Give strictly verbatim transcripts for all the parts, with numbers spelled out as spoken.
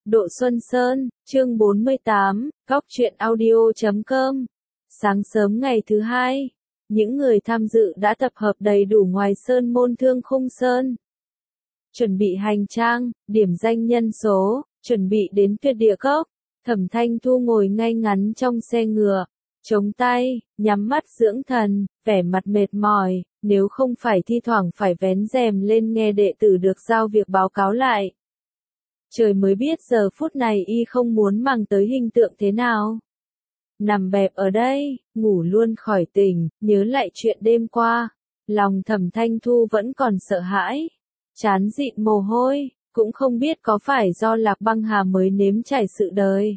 Độ Xuân Sơn, chương bốn mươi tám, góc truyện audio chấm com. Sáng sớm ngày thứ hai, những người tham dự đã tập hợp đầy đủ ngoài sơn môn Thương Khung Sơn. Chuẩn bị hành trang, điểm danh nhân số, chuẩn bị đến Tuyệt Địa Cốc. Thẩm Thanh Thu ngồi ngay ngắn trong xe ngựa, chống tay, nhắm mắt dưỡng thần, vẻ mặt mệt mỏi, nếu không phải thi thoảng phải vén rèm lên nghe đệ tử được giao việc báo cáo lại. Trời mới biết giờ phút này y không muốn mang tới hình tượng thế nào. Nằm bẹp ở đây, ngủ luôn khỏi tỉnh, nhớ lại chuyện đêm qua, lòng Thẩm Thanh Thu vẫn còn sợ hãi, chán dịn mồ hôi, cũng không biết có phải do Lạc Băng Hà mới nếm trải sự đời.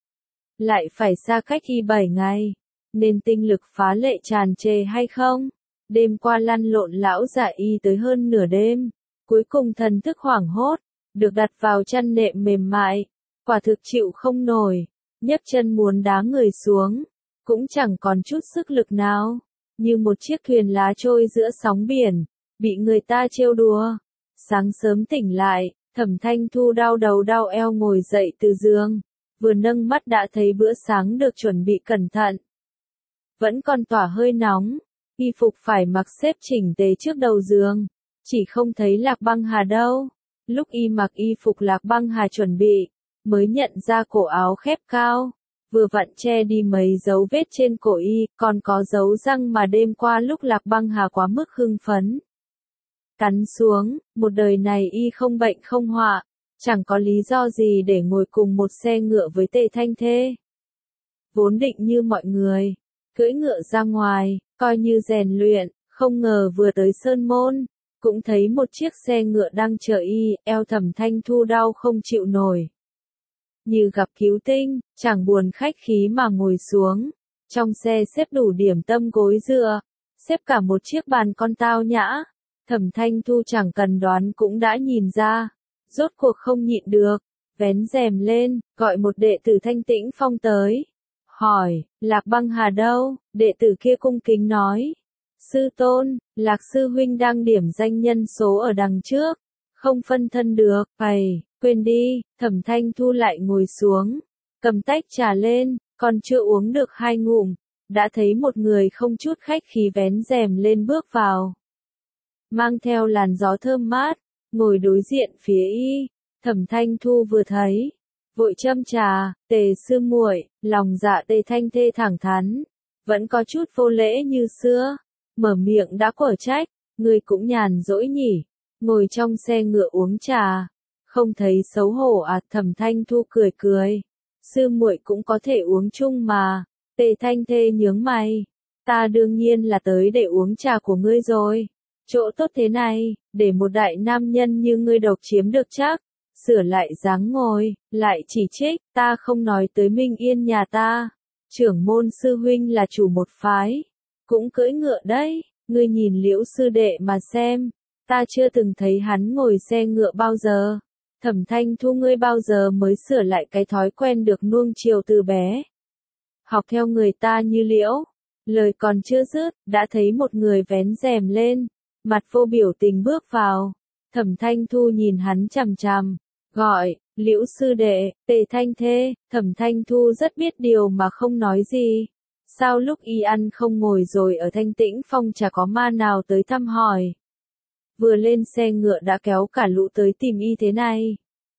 Lại phải xa cách y bảy ngày, nên tinh lực phá lệ tràn trề hay không? Đêm qua lăn lộn lão già y tới hơn nửa đêm, cuối cùng thần thức hoảng hốt, được đặt vào chăn nệm mềm mại, quả thực chịu không nổi, nhấc chân muốn đá người xuống, cũng chẳng còn chút sức lực nào, như một chiếc thuyền lá trôi giữa sóng biển, bị người ta trêu đùa. Sáng sớm tỉnh lại, Thẩm Thanh Thu đau đầu đau eo ngồi dậy từ giường, vừa nâng mắt đã thấy bữa sáng được chuẩn bị cẩn thận. Vẫn còn tỏa hơi nóng, y phục phải mặc xếp chỉnh tề trước đầu giường, chỉ không thấy Lạc Băng Hà đâu. Lúc y mặc y phục Lạc Băng Hà chuẩn bị, mới nhận ra cổ áo khép cao, vừa vặn che đi mấy dấu vết trên cổ y, còn có dấu răng mà đêm qua lúc Lạc Băng Hà quá mức hưng phấn. Cắn xuống, một đời này y không bệnh không họa, chẳng có lý do gì để ngồi cùng một xe ngựa với Tề Thanh Thê. Vốn định như mọi người, cưỡi ngựa ra ngoài, coi như rèn luyện, không ngờ vừa tới Sơn Môn, cũng thấy một chiếc xe ngựa đang chờ y, eo Thẩm Thanh Thu đau không chịu nổi. Như gặp cứu tinh, chẳng buồn khách khí mà ngồi xuống, trong xe xếp đủ điểm tâm gối dựa, xếp cả một chiếc bàn con tao nhã. Thẩm Thanh Thu chẳng cần đoán cũng đã nhìn ra, rốt cuộc không nhịn được, vén rèm lên, gọi một đệ tử Thanh Tĩnh Phong tới. Hỏi, Lạc Băng Hà đâu? Đệ tử kia cung kính nói. Sư tôn, Lạc sư huynh đang điểm danh nhân số ở đằng trước, không phân thân được, phải, quên đi. Thẩm Thanh Thu lại ngồi xuống, cầm tách trà lên, còn chưa uống được hai ngụm, đã thấy một người không chút khách khí vén rèm lên bước vào. Mang theo làn gió thơm mát, ngồi đối diện phía y. Thẩm Thanh Thu vừa thấy, vội châm trà. Tề sư muội. Lòng dạ Tề Thanh Thê thẳng thắn, vẫn có chút vô lễ như xưa, mở miệng đã quở trách, người cũng nhàn rỗi nhỉ, ngồi trong xe ngựa uống trà, không thấy xấu hổ à? Thẩm Thanh Thu cười cười, sư muội cũng có thể uống chung mà. Tề Thanh Thê nhướng mày, ta đương nhiên là tới để uống trà của ngươi rồi, chỗ tốt thế này, để một đại nam nhân như ngươi độc chiếm được chắc. Sửa lại dáng ngồi, lại chỉ trích, ta không nói tới Minh Yên nhà ta, trưởng môn sư huynh là chủ một phái, cũng cưỡi ngựa đấy, ngươi nhìn Liễu sư đệ mà xem, ta chưa từng thấy hắn ngồi xe ngựa bao giờ. Thẩm Thanh Thu, ngươi bao giờ mới sửa lại cái thói quen được nuông chiều từ bé, học theo người ta như Liễu? Lời còn chưa dứt, đã thấy một người vén rèm lên, mặt vô biểu tình bước vào. Thẩm Thanh Thu nhìn hắn chằm chằm, gọi, Liễu sư đệ. Tề Thanh Thê. Thẩm Thanh Thu rất biết điều mà không nói gì. Sao lúc y ăn không ngồi rồi ở Thanh Tĩnh Phong chả có ma nào tới thăm hỏi. Vừa lên xe ngựa đã kéo cả lũ tới tìm y thế này.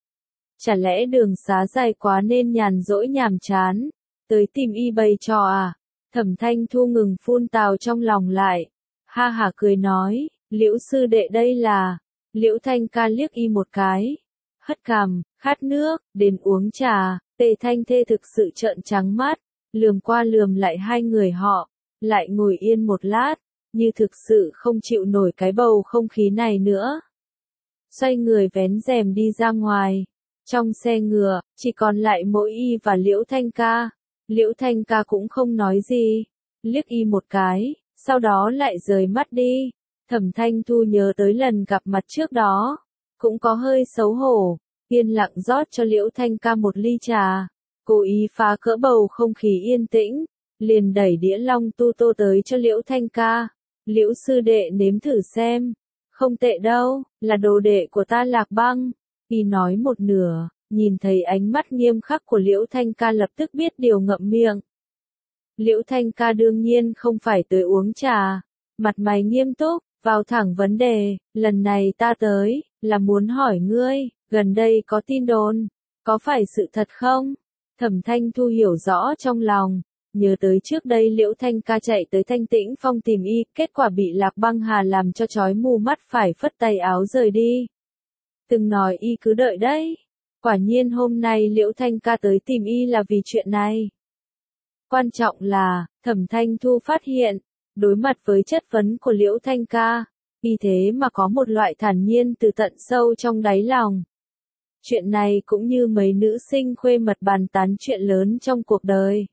Chả lẽ đường xá dài quá nên nhàn rỗi nhàm chán, tới tìm y bày trò à? Thẩm Thanh Thu ngừng phun tào trong lòng lại, ha hả cười nói, Liễu sư đệ đây là. Liễu Thanh Ca liếc y một cái, hất cằm, khát nước, đến uống trà. Tề Thanh Thê thực sự trợn trắng mắt, lườm qua lườm lại hai người họ, lại ngồi yên một lát, như thực sự không chịu nổi cái bầu không khí này nữa. Xoay người vén rèm đi ra ngoài, trong xe ngựa, chỉ còn lại mỗi y và Liễu Thanh Ca. Liễu Thanh Ca cũng không nói gì, liếc y một cái, sau đó lại rời mắt đi. Thẩm Thanh Thu nhớ tới lần gặp mặt trước đó, cũng có hơi xấu hổ, yên lặng rót cho Liễu Thanh Ca một ly trà, cố ý phá cỡ bầu không khí yên tĩnh, liền đẩy đĩa long tu tô tới cho Liễu Thanh Ca. Liễu sư đệ nếm thử xem, không tệ đâu, là đồ đệ của ta Lạc Băng. Y nói một nửa, nhìn thấy ánh mắt nghiêm khắc của Liễu Thanh Ca lập tức biết điều ngậm miệng. Liễu Thanh Ca đương nhiên không phải tới uống trà, mặt mày nghiêm túc, vào thẳng vấn đề, lần này ta tới, là muốn hỏi ngươi, gần đây có tin đồn, có phải sự thật không? Thẩm Thanh Thu hiểu rõ trong lòng, nhớ tới trước đây Liễu Thanh Ca chạy tới Thanh Tĩnh Phong tìm y, kết quả bị Lạc Băng Hà làm cho chói mù mắt phải phất tay áo rời đi. Từng nói y cứ đợi đấy, quả nhiên hôm nay Liễu Thanh Ca tới tìm y là vì chuyện này. Quan trọng là, Thẩm Thanh Thu phát hiện, đối mặt với chất vấn của Liễu Thanh Ca, y thế mà có một loại thản nhiên từ tận sâu trong đáy lòng. Chuyện này cũng như mấy nữ sinh khuê mật bàn tán chuyện lớn trong cuộc đời.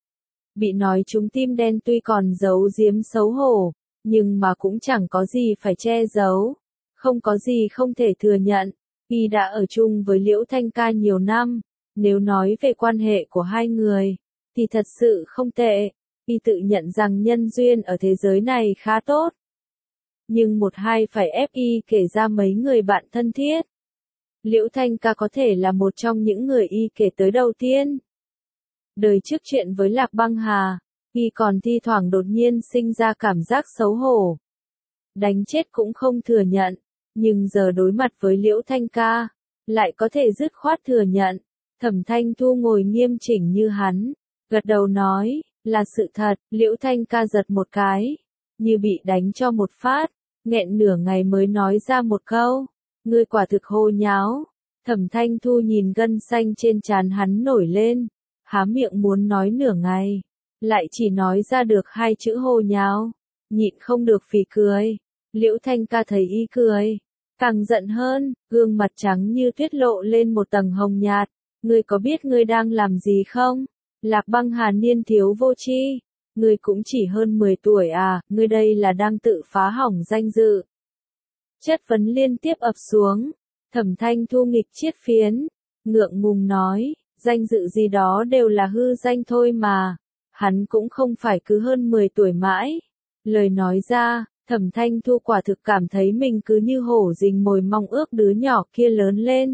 Bị nói trúng tim đen tuy còn giấu giếm xấu hổ, nhưng mà cũng chẳng có gì phải che giấu, không có gì không thể thừa nhận. Y đã ở chung với Liễu Thanh Ca nhiều năm, nếu nói về quan hệ của hai người, thì thật sự không tệ. Y tự nhận rằng nhân duyên ở thế giới này khá tốt. Nhưng một hai phải ép y kể ra mấy người bạn thân thiết. Liễu Thanh Ca có thể là một trong những người y kể tới đầu tiên. Đời trước chuyện với Lạc Băng Hà, y còn thi thoảng đột nhiên sinh ra cảm giác xấu hổ. Đánh chết cũng không thừa nhận, nhưng giờ đối mặt với Liễu Thanh Ca, lại có thể dứt khoát thừa nhận. Thẩm Thanh Thu ngồi nghiêm chỉnh như hắn, gật đầu nói, là sự thật. Liễu Thanh Ca giật một cái, như bị đánh cho một phát, nghẹn nửa ngày mới nói ra một câu, ngươi quả thực hồ nháo. Thẩm Thanh Thu nhìn gân xanh trên trán hắn nổi lên, há miệng muốn nói nửa ngày, lại chỉ nói ra được hai chữ hồ nháo, nhịn không được phì cười. Liễu Thanh Ca thấy y cười, càng giận hơn, gương mặt trắng như tuyết lộ lên một tầng hồng nhạt, ngươi có biết ngươi đang làm gì không? Lạc Băng Hà niên thiếu vô tri, ngươi cũng chỉ hơn mười tuổi à, ngươi đây là đang tự phá hỏng danh dự. Chất vấn liên tiếp ập xuống, Thẩm Thanh Thu nghịch chiết phiến, ngượng ngùng nói, danh dự gì đó đều là hư danh thôi mà, hắn cũng không phải cứ hơn mười tuổi mãi. Lời nói ra, Thẩm Thanh Thu quả thực cảm thấy mình cứ như hổ rình mồi mong ước đứa nhỏ kia lớn lên.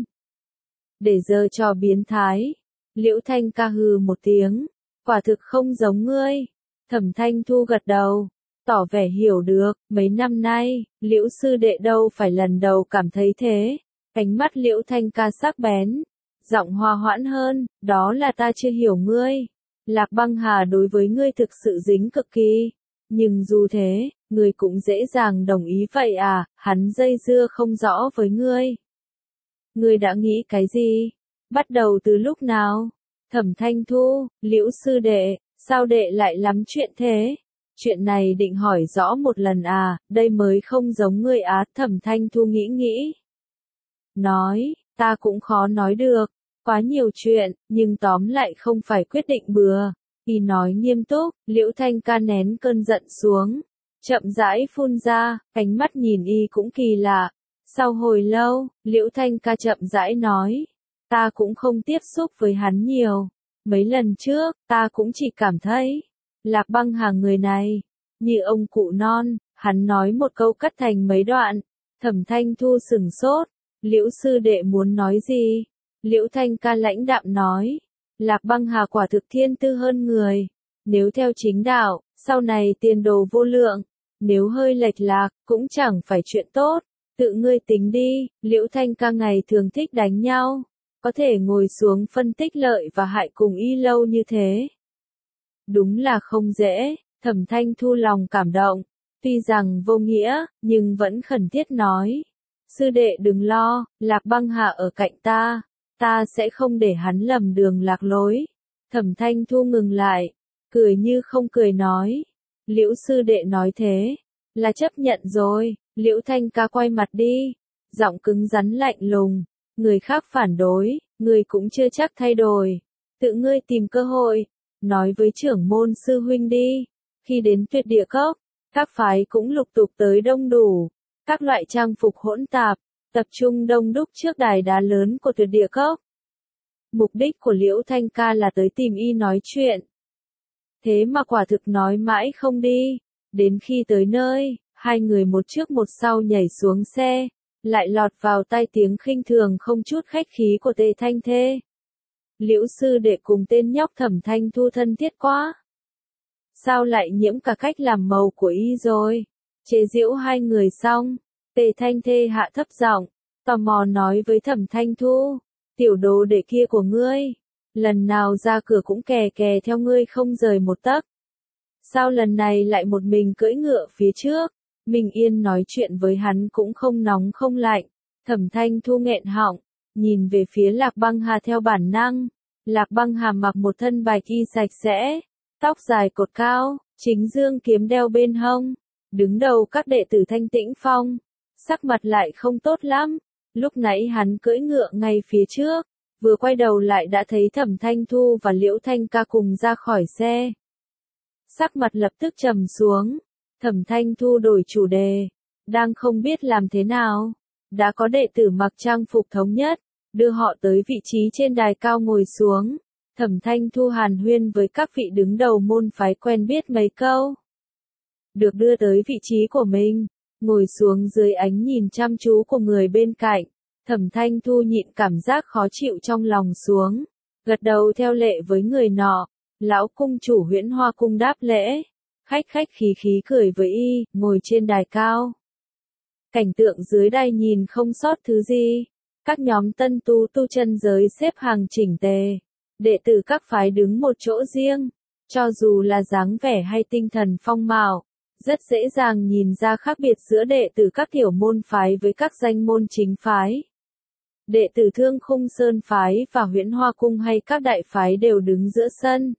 Để giờ trò biến thái, Liễu Thanh Ca hừ một tiếng, quả thực không giống ngươi. Thẩm Thanh Thu gật đầu, tỏ vẻ hiểu được, mấy năm nay, Liễu sư đệ đâu phải lần đầu cảm thấy thế. Ánh mắt Liễu Thanh Ca sắc bén, giọng hòa hoãn hơn, đó là ta chưa hiểu ngươi. Lạc Băng Hà đối với ngươi thực sự dính cực kỳ, nhưng dù thế, ngươi cũng dễ dàng đồng ý vậy à, hắn dây dưa không rõ với ngươi. Ngươi đã nghĩ cái gì? Bắt đầu từ lúc nào? Thẩm Thanh Thu, Liễu sư đệ, sao đệ lại lắm chuyện thế? Chuyện này định hỏi rõ một lần à, đây mới không giống ngươi á. Thẩm Thanh Thu nghĩ nghĩ. Nói, ta cũng khó nói được, quá nhiều chuyện, nhưng tóm lại không phải quyết định bừa. Y nói nghiêm túc, Liễu Thanh Ca nén cơn giận xuống, chậm rãi phun ra, ánh mắt nhìn y cũng kỳ lạ. Sau hồi lâu, Liễu Thanh Ca chậm rãi nói, ta cũng không tiếp xúc với hắn nhiều. Mấy lần trước, ta cũng chỉ cảm thấy, Lạc Băng Hà người này, như ông cụ non, hắn nói một câu cắt thành mấy đoạn. Thẩm Thanh Thu sửng sốt, Liễu sư đệ muốn nói gì? Liễu Thanh Ca lãnh đạm nói, Lạc Băng Hà quả thực thiên tư hơn người. Nếu theo chính đạo, sau này tiền đồ vô lượng. Nếu hơi lệch lạc, cũng chẳng phải chuyện tốt. Tự ngươi tính đi, Liễu Thanh Ca ngày thường thích đánh nhau. Có thể ngồi xuống phân tích lợi và hại cùng y lâu như thế. Đúng là không dễ. Thẩm Thanh Thu lòng cảm động. Tuy rằng vô nghĩa, nhưng vẫn khẩn thiết nói. Sư đệ đừng lo, Lạc Băng Hà ở cạnh ta. Ta sẽ không để hắn lầm đường lạc lối. Thẩm Thanh Thu ngừng lại, cười như không cười nói. Liễu sư đệ nói thế, là chấp nhận rồi. Liễu Thanh Ca quay mặt đi, giọng cứng rắn lạnh lùng. Người khác phản đối, người cũng chưa chắc thay đổi. Tự ngươi tìm cơ hội, nói với trưởng môn sư huynh đi. Khi đến Tuyệt Địa Cốc, các phái cũng lục tục tới đông đủ. Các loại trang phục hỗn tạp, tập trung đông đúc trước đài đá lớn của Tuyệt Địa Cốc. Mục đích của Liễu Thanh Ca là tới tìm y nói chuyện. Thế mà quả thực nói mãi không đi. Đến khi tới nơi, hai người một trước một sau nhảy xuống xe. lại lọt vào tai tiếng khinh thường không chút khách khí của Tề Thanh Thê. Liễu sư đệ cùng tên nhóc Thẩm Thanh Thu thân thiết quá. Sao lại nhiễm cả cách làm màu của y rồi? Chế giễu hai người xong, Tề Thanh Thê hạ thấp giọng, tò mò nói với Thẩm Thanh Thu, tiểu đồ đệ kia của ngươi, lần nào ra cửa cũng kè kè theo ngươi không rời một tấc. Sao lần này lại một mình cưỡi ngựa phía trước? Minh Yên nói chuyện với hắn cũng không nóng không lạnh. Thẩm Thanh Thu nghẹn họng, nhìn về phía Lạc Băng Hà theo bản năng. Lạc Băng Hà mặc một thân bạch y sạch sẽ, tóc dài cột cao, chính dương kiếm đeo bên hông, đứng đầu các đệ tử Thanh Tĩnh Phong, sắc mặt lại không tốt lắm. Lúc nãy hắn cưỡi ngựa ngay phía trước, vừa quay đầu lại đã thấy Thẩm Thanh Thu và Liễu Thanh Ca cùng ra khỏi xe. Sắc mặt lập tức trầm xuống, Thẩm Thanh Thu đổi chủ đề, đang không biết làm thế nào, đã có đệ tử mặc trang phục thống nhất, đưa họ tới vị trí trên đài cao ngồi xuống. Thẩm Thanh Thu hàn huyên với các vị đứng đầu môn phái quen biết mấy câu. Được đưa tới vị trí của mình, ngồi xuống dưới ánh nhìn chăm chú của người bên cạnh, Thẩm Thanh Thu nhịn cảm giác khó chịu trong lòng xuống, gật đầu theo lệ với người nọ. Lão cung chủ Huyễn Hoa cung đáp lễ, khách khách khí khí cười với y, ngồi trên đài cao. Cảnh tượng dưới đài nhìn không sót thứ gì, các nhóm tân tu tu chân giới xếp hàng chỉnh tề, đệ tử các phái đứng một chỗ riêng, cho dù là dáng vẻ hay tinh thần phong mạo, rất dễ dàng nhìn ra khác biệt giữa đệ tử các tiểu môn phái với các danh môn chính phái. Đệ tử Thương Khung Sơn phái và Huyễn Hoa cung hay các đại phái đều đứng giữa sân.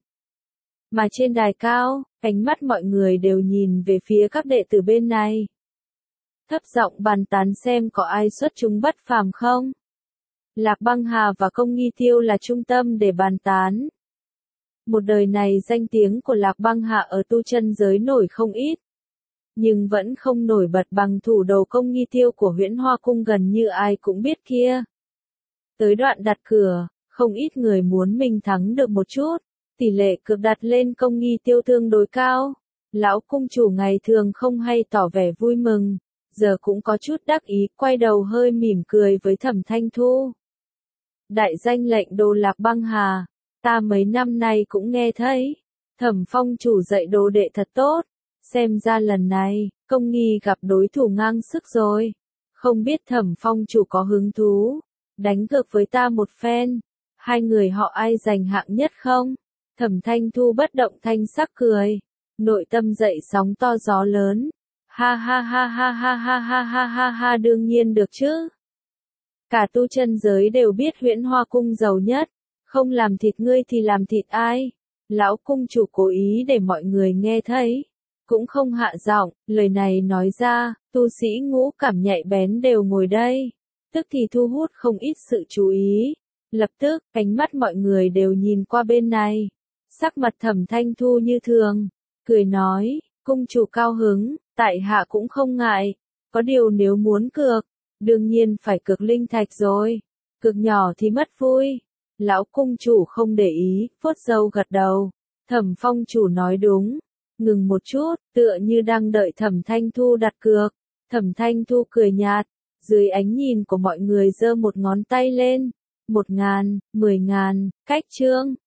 Mà trên đài cao, ánh mắt mọi người đều nhìn về phía các đệ tử bên này. Thấp giọng bàn tán xem có ai xuất chúng bất phàm không. Lạc Băng Hà và Công Nghi Tiêu là trung tâm để bàn tán. Một đời này danh tiếng của Lạc Băng Hà ở tu chân giới nổi không ít. Nhưng vẫn không nổi bật bằng thủ đầu Công Nghi Tiêu của Huyễn Hoa cung gần như ai cũng biết kia. Tới đoạn đặt cửa, không ít người muốn mình thắng được một chút. Tỷ lệ cược đặt lên Công Nghi Tiêu tương đối cao. Lão cung chủ ngày thường không hay tỏ vẻ vui mừng, giờ cũng có chút đắc ý, quay đầu hơi mỉm cười với Thẩm Thanh Thu. Đại danh lệnh đồ Lạc Băng Hà, ta mấy năm nay cũng nghe thấy, Thẩm phong chủ dạy đồ đệ thật tốt, xem ra lần này, Công Nghi gặp đối thủ ngang sức rồi. Không biết Thẩm phong chủ có hứng thú, đánh cược với ta một phen, hai người họ ai giành hạng nhất không? Thẩm Thanh Thu bất động thanh sắc cười, nội tâm dậy sóng to gió lớn. Ha ha ha ha ha ha ha ha ha ha đương nhiên được chứ. Cả tu chân giới đều biết Huyễn Hoa cung giàu nhất, không làm thịt ngươi thì làm thịt ai. Lão cung chủ cố ý để mọi người nghe thấy, cũng không hạ giọng, lời này nói ra, tu sĩ ngũ cảm nhạy bén đều ngồi đây, tức thì thu hút không ít sự chú ý. Lập tức, ánh mắt mọi người đều nhìn qua bên này. Sắc mặt Thẩm Thanh Thu như thường, cười nói, cung chủ cao hứng, tại hạ cũng không ngại, có điều nếu muốn cược, đương nhiên phải cược linh thạch rồi, cược nhỏ thì mất vui. Lão cung chủ không để ý, vuốt râu gật đầu, Thẩm phong chủ nói đúng, ngừng một chút, tựa như đang đợi Thẩm Thanh Thu đặt cược. Thẩm Thanh Thu cười nhạt, dưới ánh nhìn của mọi người giơ một ngón tay lên, một ngàn, mười ngàn, cách trương.